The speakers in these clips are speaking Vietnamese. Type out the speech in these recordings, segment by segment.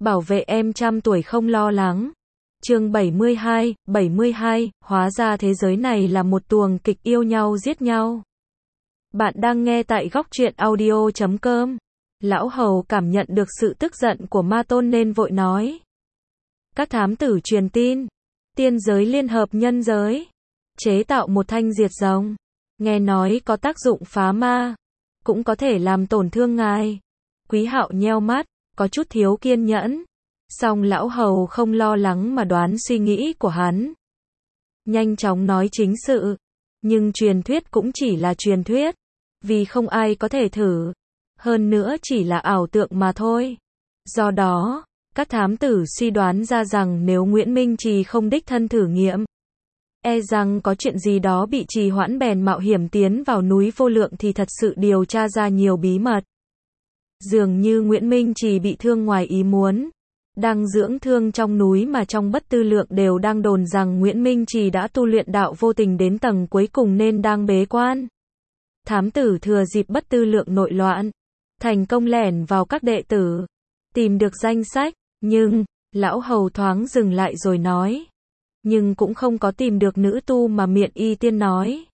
bảo vệ em trăm tuổi không lo lắng. Chương 72, hóa ra thế giới này là một tuồng kịch yêu nhau giết nhau. Bạn đang nghe tại góc truyện audio.com. Lão Hầu cảm nhận được sự tức giận của Ma Tôn nên vội nói. Các thám tử truyền tin, tiên giới liên hợp nhân giới, chế tạo một thanh diệt rồng. Nghe nói có tác dụng phá ma, cũng có thể làm tổn thương ngài. Quý Hạo nheo mắt, có chút thiếu kiên nhẫn. Song Lão Hầu không lo lắng mà đoán suy nghĩ của hắn. Nhanh chóng nói chính sự. Nhưng truyền thuyết cũng chỉ là truyền thuyết. Vì không ai có thể thử. Hơn nữa chỉ là ảo tượng mà thôi. Do đó, các thám tử suy đoán ra rằng nếu Nguyễn Minh Trì không đích thân thử nghiệm, e rằng có chuyện gì đó bị trì hoãn bèn mạo hiểm tiến vào núi Vô Lượng thì thật sự điều tra ra nhiều bí mật. Dường như Nguyễn Minh Trì bị thương ngoài ý muốn, đang dưỡng thương trong núi mà trong Bất Tư Lượng đều đang đồn rằng Nguyễn Minh Trì đã tu luyện đạo vô tình đến tầng cuối cùng nên đang bế quan. Thám tử thừa dịp Bất Tư Lượng nội loạn, thành công lẻn vào các đệ tử, tìm được danh sách, nhưng, Lão Hầu thoáng dừng lại rồi nói. Nhưng cũng không có tìm được nữ tu mà Miện Y Tiên nói.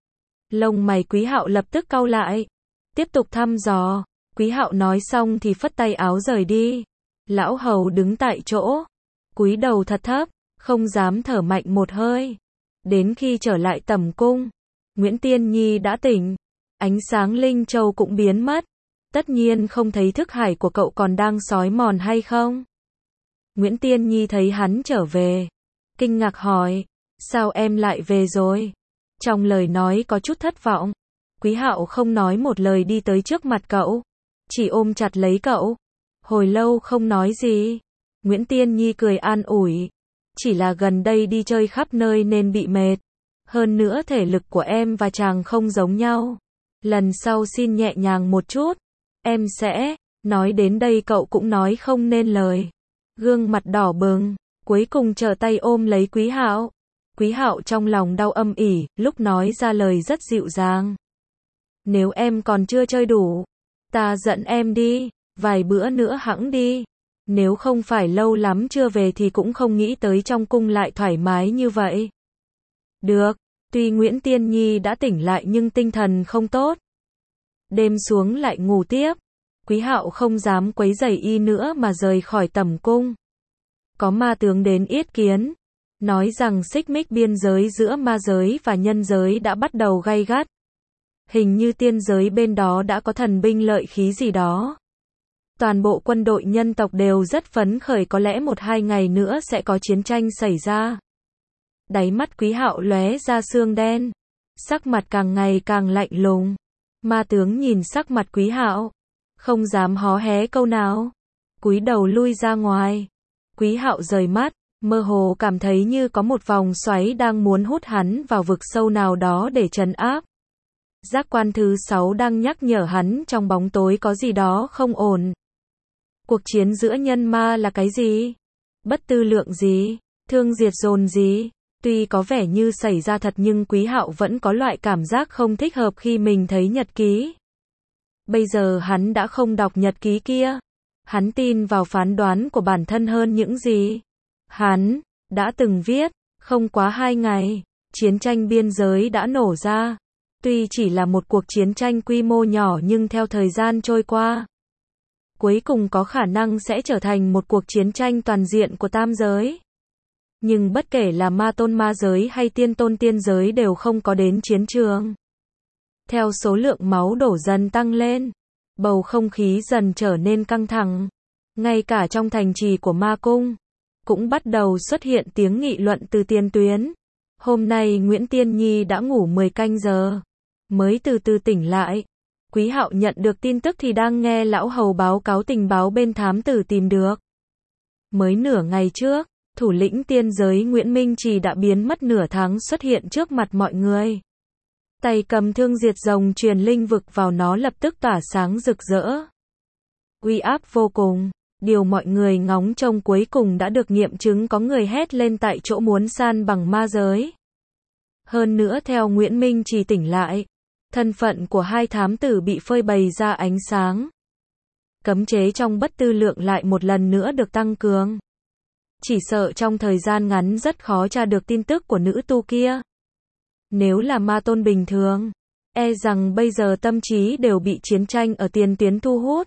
Lông mày Quý Hạo lập tức cau lại. Tiếp tục thăm dò. Quý Hạo nói xong thì phất tay áo rời đi. Lão Hầu đứng tại chỗ, cúi đầu thật thấp, không dám thở mạnh một hơi. Đến khi trở lại tẩm cung, Nguyễn Tiên Nhi đã tỉnh. Ánh sáng Linh Châu cũng biến mất. Tất nhiên không thấy thức hải của cậu còn đang xói mòn hay không? Nguyễn Tiên Nhi thấy hắn trở về, kinh ngạc hỏi, sao em lại về rồi? Trong lời nói có chút thất vọng. Quý Hạo không nói một lời đi tới trước mặt cậu, chỉ ôm chặt lấy cậu. Hồi lâu không nói gì. Nguyễn Tiên Nhi cười an ủi, chỉ là gần đây đi chơi khắp nơi nên bị mệt. Hơn nữa thể lực của em và chàng không giống nhau. Lần sau xin nhẹ nhàng một chút, em sẽ. Nói đến đây cậu cũng nói không nên lời. Gương mặt đỏ bừng, cuối cùng trở tay ôm lấy Quý Hạo. Quý Hạo trong lòng đau âm ỉ, lúc nói ra lời rất dịu dàng. Nếu em còn chưa chơi đủ, ta dẫn em đi, vài bữa nữa hẵng đi. Nếu không phải lâu lắm chưa về thì cũng không nghĩ tới trong cung lại thoải mái như vậy. Được, tuy Nguyễn Tiên Nhi đã tỉnh lại nhưng tinh thần không tốt. Đêm xuống lại ngủ tiếp. Quý Hạo không dám quấy rầy y nữa mà rời khỏi tẩm cung. Có ma tướng đến yết kiến, nói rằng xích mích biên giới giữa ma giới và nhân giới đã bắt đầu gay gắt. Hình như tiên giới bên đó đã có thần binh lợi khí gì đó. Toàn bộ quân đội nhân tộc đều rất phấn khởi, có lẽ 1-2 ngày nữa sẽ có chiến tranh xảy ra. Đáy mắt Quý Hạo lóe ra sương đen, sắc mặt càng ngày càng lạnh lùng. Ma tướng nhìn sắc mặt Quý Hạo, không dám hó hé câu nào, cúi đầu lui ra ngoài. Quý Hạo rời mắt, mơ hồ cảm thấy như có một vòng xoáy đang muốn hút hắn vào vực sâu nào đó để trấn áp. Giác quan thứ 6 đang nhắc nhở hắn trong bóng tối có gì đó không ổn. Cuộc chiến giữa nhân ma là cái gì? Bất Tư Lượng gì? Thương diệt dồn gì? Tuy có vẻ như xảy ra thật nhưng Quý Hạo vẫn có loại cảm giác không thích hợp khi mình thấy nhật ký. Bây giờ hắn đã không đọc nhật ký kia. Hắn tin vào phán đoán của bản thân hơn những gì hắn đã từng viết. Không quá 2 ngày, chiến tranh biên giới đã nổ ra. Tuy chỉ là một cuộc chiến tranh quy mô nhỏ nhưng theo thời gian trôi qua, cuối cùng có khả năng sẽ trở thành một cuộc chiến tranh toàn diện của tam giới. Nhưng bất kể là ma tôn ma giới hay tiên tôn tiên giới đều không có đến chiến trường. Theo số lượng máu đổ dần tăng lên, bầu không khí dần trở nên căng thẳng. Ngay cả trong thành trì của ma cung, cũng bắt đầu xuất hiện tiếng nghị luận từ tiền tuyến. Hôm nay Nguyễn Tiên Nhi đã ngủ 10 canh giờ, mới từ từ tỉnh lại. Quý Hạo nhận được tin tức thì đang nghe Lão Hầu báo cáo tình báo bên thám tử tìm được. Mới nửa ngày trước, thủ lĩnh tiên giới Nguyễn Minh Trì đã biến mất nửa tháng xuất hiện trước mặt mọi người. Tay cầm thương diệt rồng truyền linh vực vào, nó lập tức tỏa sáng rực rỡ. Uy áp vô cùng, điều mọi người ngóng trông cuối cùng đã được nghiệm chứng, có người hét lên tại chỗ muốn san bằng ma giới. Hơn nữa theo Nguyễn Minh Trì tỉnh lại, thân phận của hai thám tử bị phơi bày ra ánh sáng. cấm chế trong bất tư lượng lại một lần nữa được tăng cường. Chỉ sợ trong thời gian ngắn rất khó tra được tin tức của nữ tu kia. Nếu là ma tôn bình thường, e rằng bây giờ tâm trí đều bị chiến tranh ở tiền tuyến thu hút.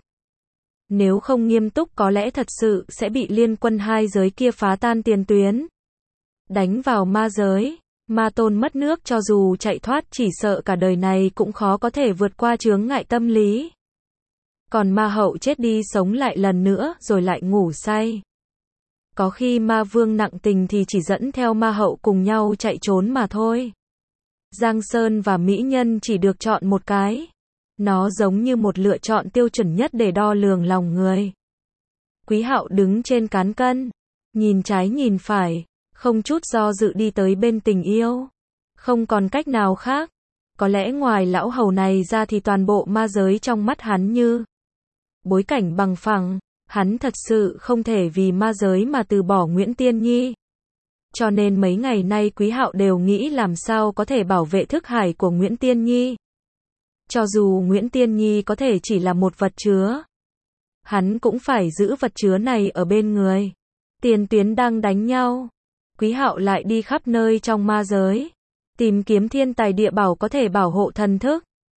Nếu không nghiêm túc có lẽ thật sự sẽ bị liên quân hai giới kia phá tan tiền tuyến. Đánh vào ma giới, ma tôn mất nước cho dù chạy thoát chỉ sợ cả đời này cũng khó có thể vượt qua chướng ngại tâm lý. Còn ma hậu chết đi sống lại lần nữa rồi lại ngủ say. Có khi ma vương nặng tình thì chỉ dẫn theo ma hậu cùng nhau chạy trốn mà thôi. Giang Sơn và mỹ nhân chỉ được chọn một cái. Nó giống như một lựa chọn tiêu chuẩn nhất để đo lường lòng người. Quý Hạo đứng trên cán cân, nhìn trái nhìn phải, không chút do dự đi tới bên tình yêu. Không còn cách nào khác. Có lẽ ngoài lão hầu này ra thì toàn bộ ma giới trong mắt hắn như bối cảnh bằng phẳng. Hắn thật sự không thể vì ma giới mà từ bỏ Nguyễn Tiên Nhi. Cho nên mấy ngày nay Quý Hạo đều nghĩ làm sao có thể bảo vệ thức hải của Nguyễn Tiên Nhi. Cho dù Nguyễn Tiên Nhi có thể chỉ là một vật chứa, hắn cũng phải giữ vật chứa này ở bên người. Tiền tuyến đang đánh nhau, Quý Hạo lại đi khắp nơi trong ma giới, tìm kiếm thiên tài địa bảo có thể bảo hộ thần thức.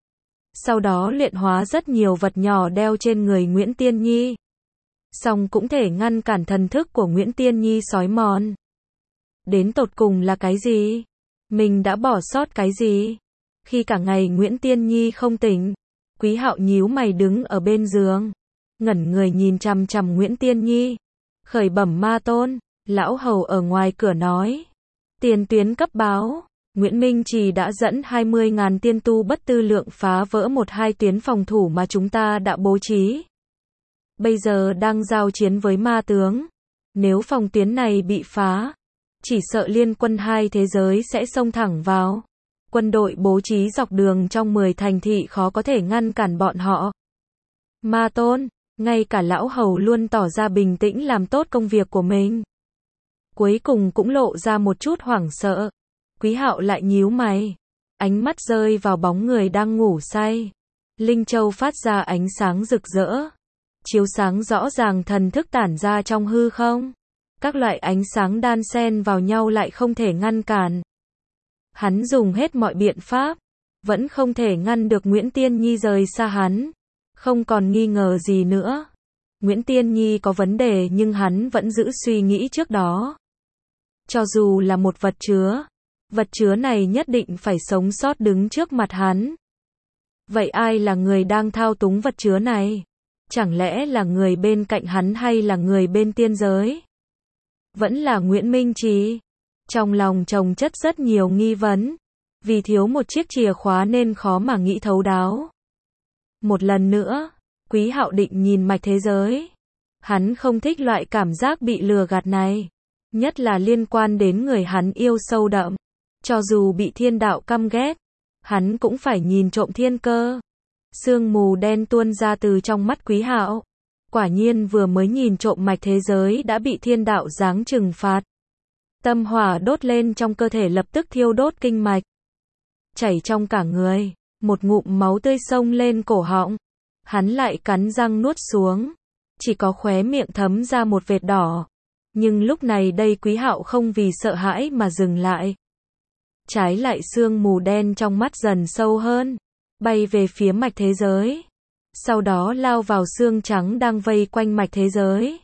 Sau đó luyện hóa rất nhiều vật nhỏ đeo trên người Nguyễn Tiên Nhi. Song cũng thể ngăn cản thần thức của Nguyễn Tiên Nhi xói mòn. Đến tột cùng là cái gì? Mình đã bỏ sót cái gì? Khi cả ngày Nguyễn Tiên Nhi không tỉnh, Quý Hạo nhíu mày đứng ở bên giường, ngẩn người nhìn chằm chằm Nguyễn Tiên Nhi. Khởi bẩm ma tôn, lão hầu ở ngoài cửa nói. Tiền tuyến cấp báo, Nguyễn Minh Trì đã dẫn 20.000 tiên tu bất tư lượng phá vỡ 1-2 tuyến phòng thủ mà chúng ta đã bố trí. Bây giờ đang giao chiến với ma tướng. Nếu phòng tuyến này bị phá, chỉ sợ liên quân hai thế giới sẽ xông thẳng vào. Quân đội bố trí dọc đường trong 10 thành thị khó có thể ngăn cản bọn họ. Ma tôn, ngay cả lão hầu luôn tỏ ra bình tĩnh làm tốt công việc của mình. Cuối cùng cũng lộ ra một chút hoảng sợ. Quý Hạo lại nhíu mày, ánh mắt rơi vào bóng người đang ngủ say. Linh Châu phát ra ánh sáng rực rỡ, chiếu sáng rõ ràng thần thức tản ra trong hư không. Các loại ánh sáng đan xen vào nhau lại không thể ngăn cản. Hắn dùng hết mọi biện pháp, vẫn không thể ngăn được Nguyễn Tiên Nhi rời xa hắn. Không còn nghi ngờ gì nữa. Nguyễn Tiên Nhi có vấn đề nhưng hắn vẫn giữ suy nghĩ trước đó. Cho dù là một vật chứa này nhất định phải sống sót đứng trước mặt hắn. Vậy ai là người đang thao túng vật chứa này? Chẳng lẽ là người bên cạnh hắn hay là người bên tiên giới? Vẫn là Nguyễn Minh Trì. Trong lòng chồng chất rất nhiều nghi vấn. Vì thiếu một chiếc chìa khóa nên khó mà nghĩ thấu đáo. Một lần nữa, Quý Hạo định nhìn mạch thế giới. Hắn không thích loại cảm giác bị lừa gạt này. Nhất là liên quan đến người hắn yêu sâu đậm. Cho dù bị thiên đạo căm ghét, hắn cũng phải nhìn trộm thiên cơ. Sương mù đen tuôn ra từ trong mắt Quý Hạo. Quả nhiên vừa mới nhìn trộm mạch thế giới đã bị thiên đạo giáng trừng phạt. Tâm hỏa đốt lên trong cơ thể lập tức thiêu đốt kinh mạch. Chảy trong cả người, một ngụm máu tươi xông lên cổ họng. Hắn lại cắn răng nuốt xuống. Chỉ có khóe miệng thấm ra một vệt đỏ. Nhưng lúc này đây Quý Hạo không vì sợ hãi mà dừng lại. Trái lại sương mù đen trong mắt dần sâu hơn, bay về phía mạch thế giới. Sau đó lao vào xương trắng đang vây quanh mạch thế giới.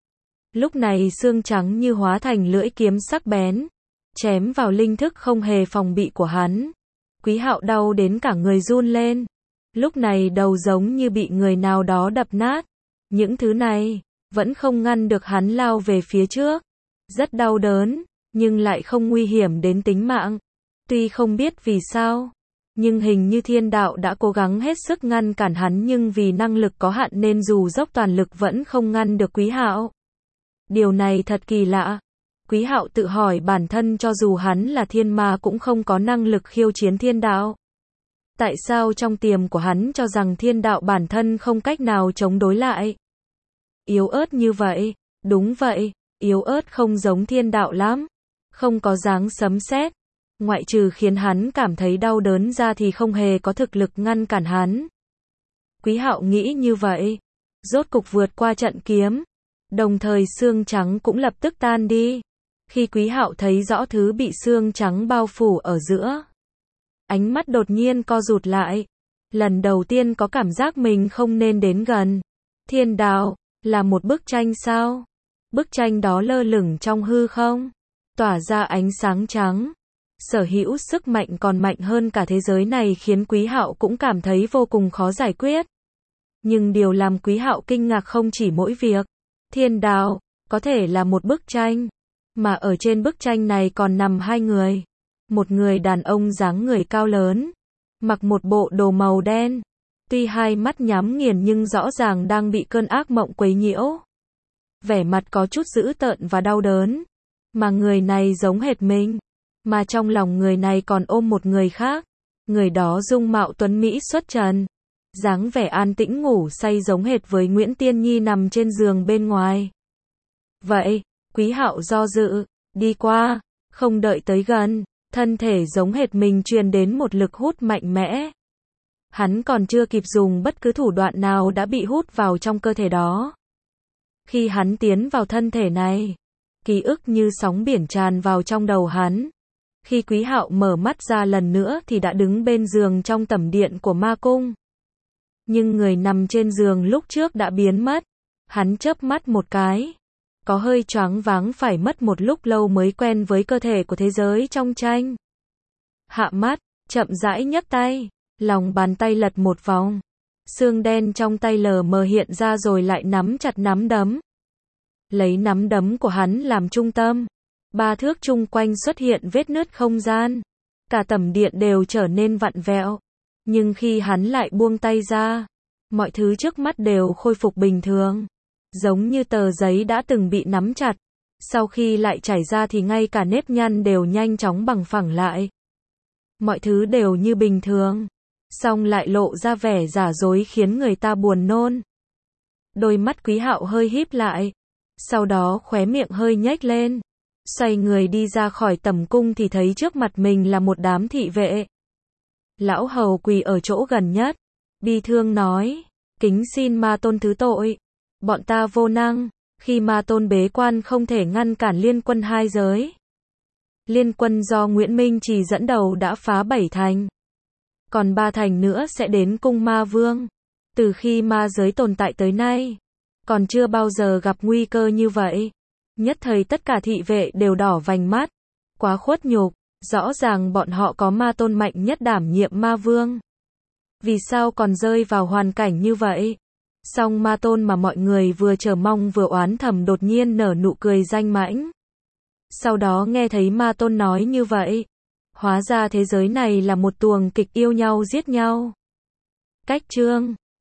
Lúc này xương trắng như hóa thành lưỡi kiếm sắc bén, chém vào linh thức không hề phòng bị của hắn. Quý Hạo đau đến cả người run lên. Lúc này đầu giống như bị người nào đó đập nát. Những thứ này vẫn không ngăn được hắn lao về phía trước. Rất đau đớn, nhưng lại không nguy hiểm đến tính mạng. Tuy không biết vì sao, nhưng hình như thiên đạo đã cố gắng hết sức ngăn cản hắn, nhưng vì năng lực có hạn nên dù dốc toàn lực vẫn không ngăn được Quý Hạo. Điều này thật kỳ lạ. Quý Hạo tự hỏi bản thân, cho dù hắn là thiên ma cũng không có năng lực khiêu chiến thiên đạo. Tại sao trong tiềm của hắn cho rằng thiên đạo bản thân không cách nào chống đối lại? Yếu ớt như vậy, đúng vậy, yếu ớt không giống thiên đạo lắm. Không có dáng sấm sét. Ngoại trừ khiến hắn cảm thấy đau đớn ra thì không hề có thực lực ngăn cản hắn. Quý Hạo nghĩ như vậy. rốt cục vượt qua trận kiếm. Đồng thời xương trắng cũng lập tức tan đi. Khi Quý Hạo thấy rõ thứ bị xương trắng bao phủ ở giữa, ánh mắt đột nhiên co rụt lại. Lần đầu tiên có cảm giác mình không nên đến gần. Thiên đạo, là một bức tranh sao? Bức tranh đó lơ lửng trong hư không, tỏa ra ánh sáng trắng. Sở hữu sức mạnh còn mạnh hơn cả thế giới này khiến Quý Hạo cũng cảm thấy vô cùng khó giải quyết. Nhưng điều làm Quý Hạo kinh ngạc không chỉ mỗi việc thiên đạo có thể là một bức tranh, mà ở trên bức tranh này còn nằm hai người. Một người đàn ông dáng người cao lớn, mặc một bộ đồ màu đen, tuy hai mắt nhắm nghiền nhưng rõ ràng đang bị cơn ác mộng quấy nhiễu. Vẻ mặt có chút dữ tợn và đau đớn, mà người này giống hệt mình, mà trong lòng người này còn ôm một người khác. Người đó dung mạo tuấn mỹ xuất trần, dáng vẻ an tĩnh ngủ say giống hệt với Nguyễn Tiên Nhi nằm trên giường bên ngoài. Vậy, Quý Hạo do dự, đi qua, không đợi tới gần, thân thể giống hệt mình truyền đến một lực hút mạnh mẽ. Hắn còn chưa kịp dùng bất cứ thủ đoạn nào đã bị hút vào trong cơ thể đó. Khi hắn tiến vào thân thể này, ký ức như sóng biển tràn vào trong đầu hắn. Khi Quý Hạo mở mắt ra lần nữa thì đã đứng bên giường trong tẩm điện của ma cung. Nhưng người nằm trên giường lúc trước đã biến mất. Hắn chớp mắt một cái, có hơi choáng váng, phải mất một lúc lâu mới quen với cơ thể của thế giới trong tranh. Hạ mắt, chậm rãi nhấc tay, lòng bàn tay lật một vòng. Xương đen trong tay lờ mờ hiện ra rồi lại nắm chặt nắm đấm. Lấy nắm đấm của hắn làm trung tâm, 3 thước chung quanh xuất hiện vết nứt không gian. Cả tẩm điện đều trở nên vặn vẹo. Nhưng khi hắn lại buông tay ra, mọi thứ trước mắt đều khôi phục bình thường. Giống như tờ giấy đã từng bị nắm chặt. Sau khi lại chảy ra thì ngay cả nếp nhăn đều nhanh chóng bằng phẳng lại. Mọi thứ đều như bình thường. Xong lại lộ ra vẻ giả dối khiến người ta buồn nôn. Đôi mắt Quý Hạo hơi híp lại. Sau đó khóe miệng hơi nhếch lên. Xoay người đi ra khỏi tẩm cung thì thấy trước mặt mình là một đám thị vệ. Lão hầu quỳ ở chỗ gần nhất, bi thương nói, kính xin ma tôn thứ tội. Bọn ta vô năng, khi ma tôn bế quan không thể ngăn cản liên quân hai giới. Liên quân do Nguyễn Minh Trì dẫn đầu đã phá 7 thành. Còn 3 thành nữa sẽ đến cung ma vương. Từ khi ma giới tồn tại tới nay, còn chưa bao giờ gặp nguy cơ như vậy. Nhất thời tất cả thị vệ đều đỏ vành mắt. Quá khuất nhục, rõ ràng bọn họ có ma tôn mạnh nhất đảm nhiệm ma vương. Vì sao còn rơi vào hoàn cảnh như vậy? Song ma tôn mà mọi người vừa chờ mong vừa oán thầm đột nhiên nở nụ cười danh mãnh. Sau đó nghe thấy ma tôn nói như vậy. Hóa ra thế giới này là một tuồng kịch yêu nhau giết nhau. Cách chương